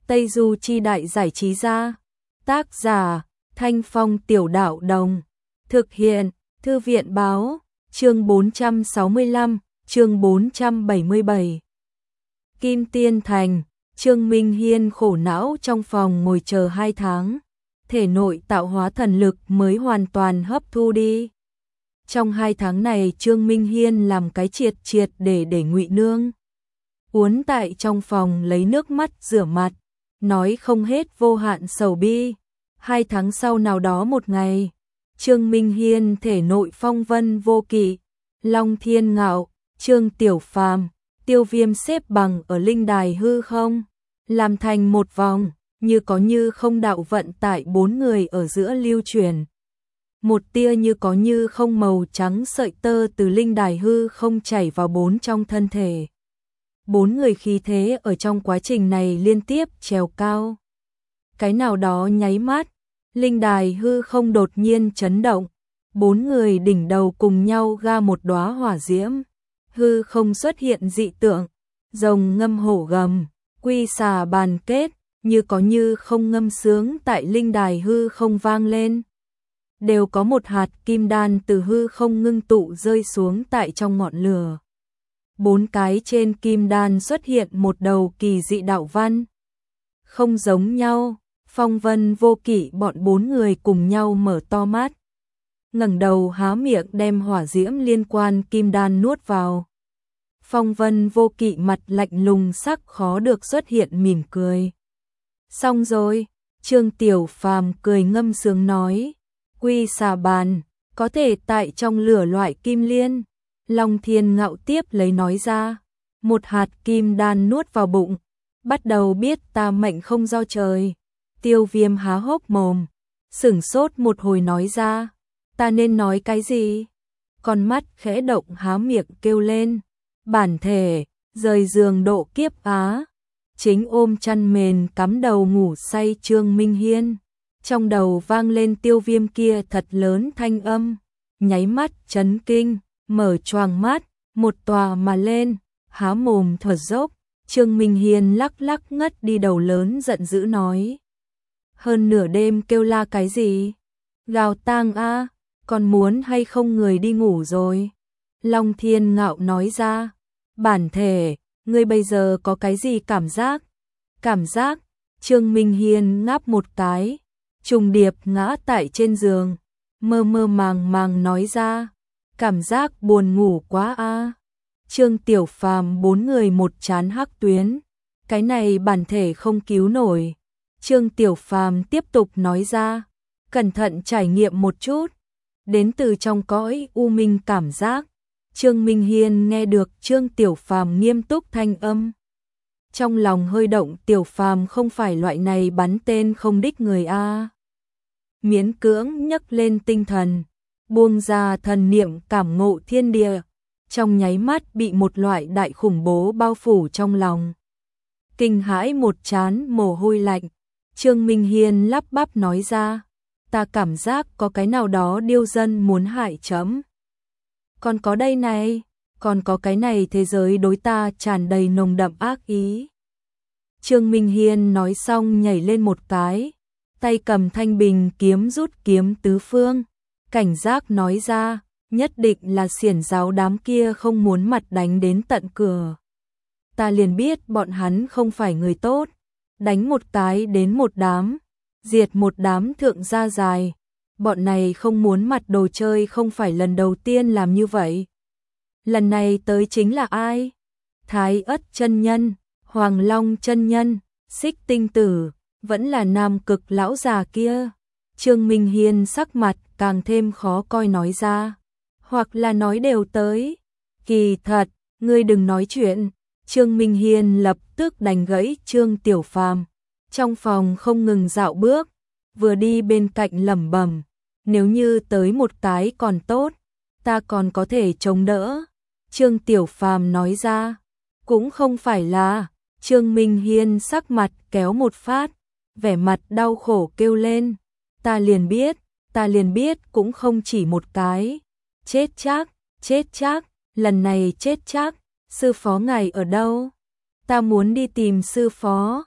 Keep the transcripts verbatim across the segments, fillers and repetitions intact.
Tây Du Chi Đại Giải Trí Gia. Tác giả Thanh Phong Tiểu Đạo Đồng. Thực hiện Thư viện Báo. Chương bốn trăm sáu mươi lăm, chương bốn trăm bảy mươi bảy. Kim Tiên Thành. Trương Minh Hiên khổ não trong phòng ngồi chờ hai tháng. Thể nội tạo hóa thần lực mới hoàn toàn hấp thu đi. Trong hai tháng này Trương Minh Hiên làm cái triệt triệt để để Ngụy Nương. Uốn tại trong phòng lấy nước mắt rửa mặt, nói không hết vô hạn sầu bi. Hai tháng sau nào đó một ngày, Trương Minh Hiên thể nội phong vân vô kỵ, Long Thiên Ngạo, Trương Tiểu Phàm, Tiêu Viêm xếp bằng ở linh đài hư không, làm thành một vòng, như có như không đạo vận tại bốn người ở giữa lưu truyền. Một tia như có như không màu trắng sợi tơ từ linh đài hư không chảy vào bốn trong thân thể. Bốn người khí thế ở trong quá trình này liên tiếp trèo cao. Cái nào đó nháy mắt, linh đài hư không đột nhiên chấn động, bốn người đỉnh đầu cùng nhau ga một đóa hỏa diễm, hư không xuất hiện dị tượng, rồng ngâm hổ gầm, quy xà bàn kết, như có như không ngâm sướng tại linh đài hư không vang lên. Đều có một hạt kim đan từ hư không ngưng tụ rơi xuống tại trong ngọn lửa. Bốn cái trên kim đan xuất hiện một đầu kỳ dị đạo văn. Không giống nhau, phong vân vô kỵ bọn bốn người cùng nhau mở to mắt. Ngẩng đầu há miệng đem hỏa diễm liên quan kim đan nuốt vào. Phong vân vô kỵ mặt lạnh lùng sắc khó được xuất hiện mỉm cười. Xong rồi, Trương Tiểu Phàm cười ngâm sướng nói, quy xà bàn, có thể tại trong lửa loại kim liên. Long Thiên Ngạo tiếp lấy nói ra, một hạt kim đan nuốt vào bụng, bắt đầu biết ta mệnh không do trời. Tiêu Viêm há hốc mồm, sửng sốt một hồi nói ra, ta nên nói cái gì? Con mắt khẽ động há miệng kêu lên, bản thể, rời giường độ kiếp á. Chính ôm chăn mền cắm đầu ngủ say Trương Minh Hiên. Trong đầu vang lên Tiêu Viêm kia thật lớn thanh âm, nháy mắt chấn kinh, mở choàng mắt, một tòa mà lên, há mồm thở dốc. Trương Minh Hiên lắc lắc ngất đi đầu lớn giận dữ nói, hơn nửa đêm kêu la cái gì? Gào tang a, còn muốn hay không người đi ngủ rồi? Long Thiên Ngạo nói ra, bản thể, ngươi bây giờ có cái gì cảm giác? Cảm giác? Trương Minh Hiên ngáp một cái, trùng điệp ngã tại trên giường, mơ mơ màng màng nói ra, cảm giác buồn ngủ quá a. Trương Tiểu Phàm bốn người một chán hắc tuyến, cái này bản thể không cứu nổi. Trương Tiểu Phàm tiếp tục nói ra, cẩn thận trải nghiệm một chút, đến từ trong cõi u minh cảm giác. Trương Minh Hiên nghe được Trương Tiểu Phàm nghiêm túc thanh âm, trong lòng hơi động. Tiểu Phàm không phải loại này bắn tên không đích người a. Miễn cưỡng nhấc lên tinh thần, buông ra thần niệm cảm ngộ thiên địa, trong nháy mắt bị một loại đại khủng bố bao phủ trong lòng. Kinh hãi một trán mồ hôi lạnh, Trương Minh Hiên lắp bắp nói ra, ta cảm giác có cái nào đó điêu dân muốn hại chấm. Còn có đây này, còn có cái này thế giới đối ta tràn đầy nồng đậm ác ý. Trương Minh Hiên nói xong nhảy lên một cái, tay cầm thanh bình kiếm rút kiếm tứ phương, cảnh giác nói ra, nhất định là xiển giáo đám kia không muốn mặt đánh đến tận cửa. Ta liền biết bọn hắn không phải người tốt, đánh một cái đến một đám, diệt một đám thượng gia dài. Bọn này không muốn mặt đồ chơi không phải lần đầu tiên làm như vậy. Lần này tới chính là ai? Thái Ất chân nhân, Hoàng Long chân nhân, Xích Tinh tử, vẫn là Nam Cực lão già kia. Trương Minh Hiên sắc mặt càng thêm khó coi nói ra, hoặc là nói đều tới. Kỳ thật, ngươi đừng nói chuyện. Trương Minh Hiên lập tức đánh gãy Trương Tiểu Phàm, trong phòng không ngừng dạo bước, vừa đi bên cạnh lẩm bẩm, nếu như tới một cái còn tốt, ta còn có thể chống đỡ. Trương Tiểu Phàm nói ra, cũng không phải là. Trương Minh Hiên sắc mặt kéo một phát, vẻ mặt đau khổ kêu lên, ta liền biết, ta liền biết cũng không chỉ một cái. Chết chắc, chết chắc, lần này chết chắc. Sư phó ngài ở đâu? Ta muốn đi tìm sư phó.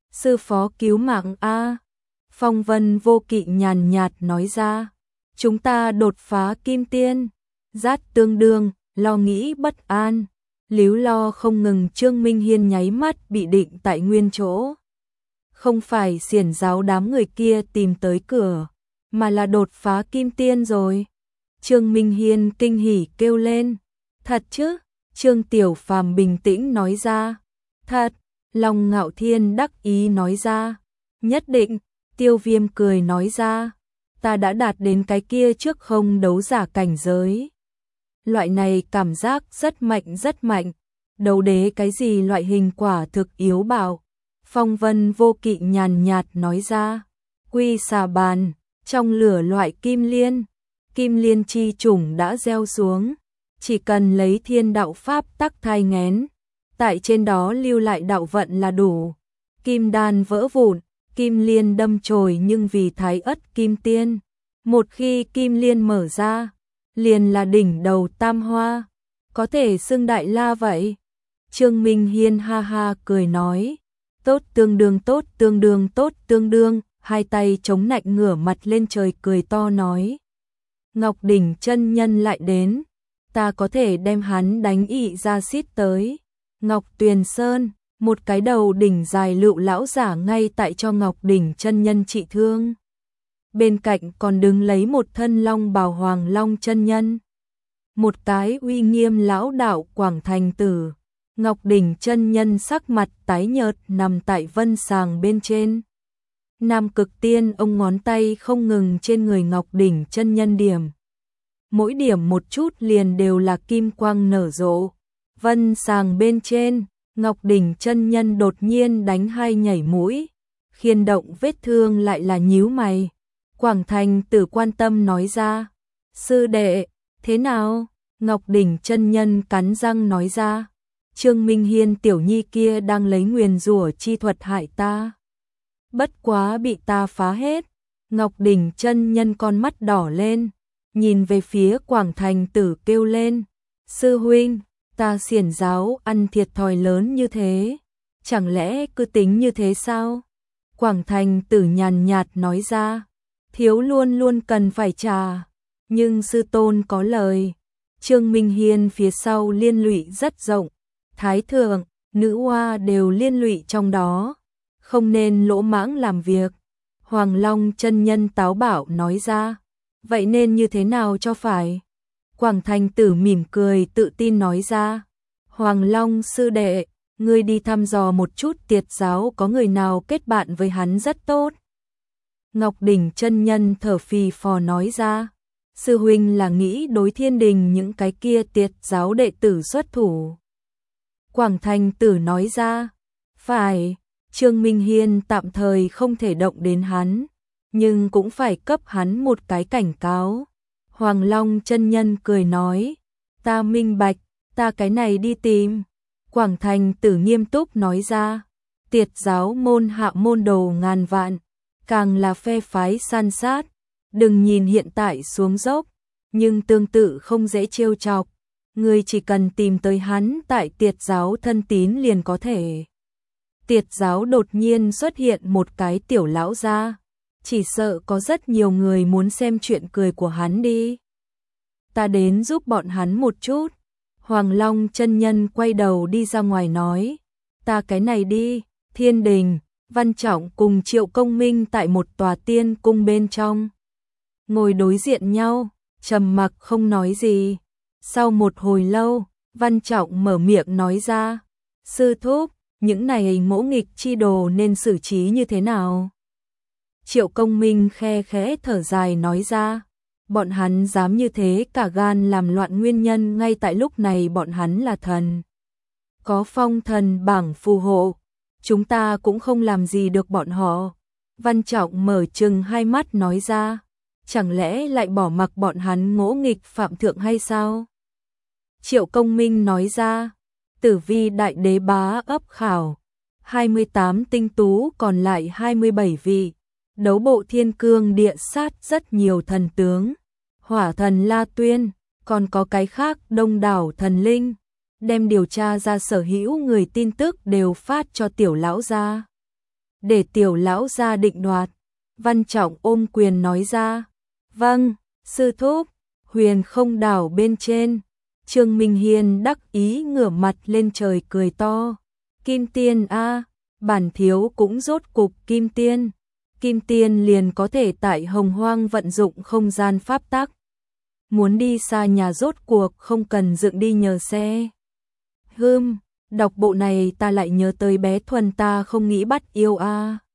Sư phó cứu mạng a. Phong Vân Vô Kỵ nhàn nhạt nói ra, chúng ta đột phá kim tiên. Dát Tương Đương lo nghĩ bất an, líu lo không ngừng. Trương Minh Hiên nháy mắt bị định tại nguyên chỗ. Không phải xiển giáo đám người kia tìm tới cửa, mà là đột phá kim tiên rồi. Trương Minh Hiên kinh hỉ kêu lên, thật chứ? Trương Tiểu Phàm bình tĩnh nói ra, thật. Long Ngạo Thiên đắc ý nói ra, nhất định. Tiêu Viêm cười nói ra, ta đã đạt đến cái kia trước không đấu giả cảnh giới. Loại này cảm giác rất mạnh rất mạnh, đấu đế cái gì loại hình quả thực yếu bạo. Phong Vân Vô Kỵ nhàn nhạt nói ra, quy xà bàn, trong lửa loại kim liên, kim liên chi chủng đã gieo xuống, chỉ cần lấy thiên đạo pháp tắc thai nghén, tại trên đó lưu lại đạo vận là đủ. Kim đan vỡ vụn, kim liên đâm chồi, nhưng vì thái ất kim tiên, một khi kim liên mở ra, liền là đỉnh đầu tam hoa, có thể xưng đại la vậy. Trương Minh Hiên ha ha cười nói, tốt tương đương tốt tương đương tốt tương đương, hai tay chống nạnh ngửa mặt lên trời cười to nói, Ngọc Đỉnh chân nhân lại đến, ta có thể đem hắn đánh ị ra xít tới. Ngọc Tuyền Sơn, một cái đầu đỉnh dài lựu lão giả ngay tại cho Ngọc Đỉnh chân nhân trị thương. Bên cạnh còn đứng lấy một thân long bào Hoàng Long chân nhân, một cái uy nghiêm lão đạo Quảng Thành Tử. Ngọc Đỉnh chân nhân sắc mặt tái nhợt nằm tại vân sàng bên trên. Nam Cực Tiên ông ngón tay không ngừng trên người Ngọc Đỉnh chân nhân điểm, mỗi điểm một chút liền đều là kim quang nở rộ. Vân sàng bên trên, Ngọc Đỉnh chân nhân đột nhiên đánh hai nhảy mũi, khiên động vết thương lại là nhíu mày. Quảng Thành Tử quan tâm nói ra, sư đệ, thế nào? Ngọc Đỉnh chân nhân cắn răng nói ra, Trương Minh Hiên tiểu nhi kia đang lấy nguyền rủa chi thuật hại ta, bất quá bị ta phá hết. Ngọc Đỉnh chân nhân con mắt đỏ lên, nhìn về phía Quảng Thành Tử kêu lên, sư huynh, ta xiển giáo ăn thiệt thòi lớn như thế, chẳng lẽ cứ tính như thế sao? Quảng Thành Tử nhàn nhạt nói ra, thiếu luôn luôn cần phải trả, nhưng sư tôn có lời. Trương Minh Hiên phía sau liên lụy rất rộng, thái thượng, nữ hoa đều liên lụy trong đó, không nên lỗ mãng làm việc. Hoàng Long chân nhân táo bạo nói ra, vậy nên như thế nào cho phải? Quảng Thành Tử mỉm cười tự tin nói ra, Hoàng Long sư đệ, ngươi đi thăm dò một chút tiệt giáo có người nào kết bạn với hắn rất tốt. Ngọc Đỉnh chân nhân thở phì phò nói ra, sư huynh là nghĩ đối thiên đình những cái kia tiệt giáo đệ tử xuất thủ. Quảng Thành Tử nói ra, phải, Trương Minh Hiên tạm thời không thể động đến hắn, nhưng cũng phải cấp hắn một cái cảnh cáo. Hoàng Long chân nhân cười nói, ta minh bạch, ta cái này đi tìm. Quảng Thành Tử nghiêm túc nói ra, tiệt giáo môn hạ môn đồ ngàn vạn, càng là phe phái san sát, đừng nhìn hiện tại xuống dốc, nhưng tương tự không dễ trêu chọc, ngươi chỉ cần tìm tới hắn tại tiệt giáo thân tín liền có thể. Tiệt giáo đột nhiên xuất hiện một cái tiểu lão gia, chỉ sợ có rất nhiều người muốn xem chuyện cười của hắn đi. Ta đến giúp bọn hắn một chút. Hoàng Long chân nhân quay đầu đi ra ngoài nói, ta cái này đi. Thiên Đình, Văn Trọng cùng Triệu Công Minh tại một tòa tiên cung bên trong, ngồi đối diện nhau, trầm mặc không nói gì. Sau một hồi lâu, Văn Trọng mở miệng nói ra, sư thúc, những này ngỗ nghịch chi đồ nên xử trí như thế nào? Triệu Công Minh khe khẽ thở dài nói ra, bọn hắn dám như thế cả gan làm loạn, nguyên nhân ngay tại lúc này bọn hắn là thần, có phong thần bảng phù hộ, chúng ta cũng không làm gì được bọn họ. Văn Trọng mở trừng hai mắt nói ra, chẳng lẽ lại bỏ mặc bọn hắn ngỗ nghịch phạm thượng hay sao? Triệu Công Minh nói ra, Tử Vi đại đế bá ấp khảo, hai mươi tám tinh tú còn lại hai mươi bảy vị, đấu bộ thiên cương địa sát rất nhiều thần tướng, hỏa thần La Tuyên, còn có cái khác đông đảo thần linh, đem điều tra ra sở hữu người tin tức đều phát cho tiểu lão gia. để tiểu lão ra định đoạt. Văn Trọng ôm quyền nói ra. Vâng, sư thúc. Huyền không đảo bên trên. Trương Minh Hiên đắc ý ngửa mặt lên trời cười to. Kim tiên a, bản thiếu cũng rốt cục kim tiên. Kim tiên liền có thể tại Hồng Hoang vận dụng không gian pháp tắc. Muốn đi xa nhà rốt cuộc không cần dựng đi nhờ xe. Hừm, đọc bộ này ta lại nhớ tới bé Thuần ta không nghĩ bắt yêu a.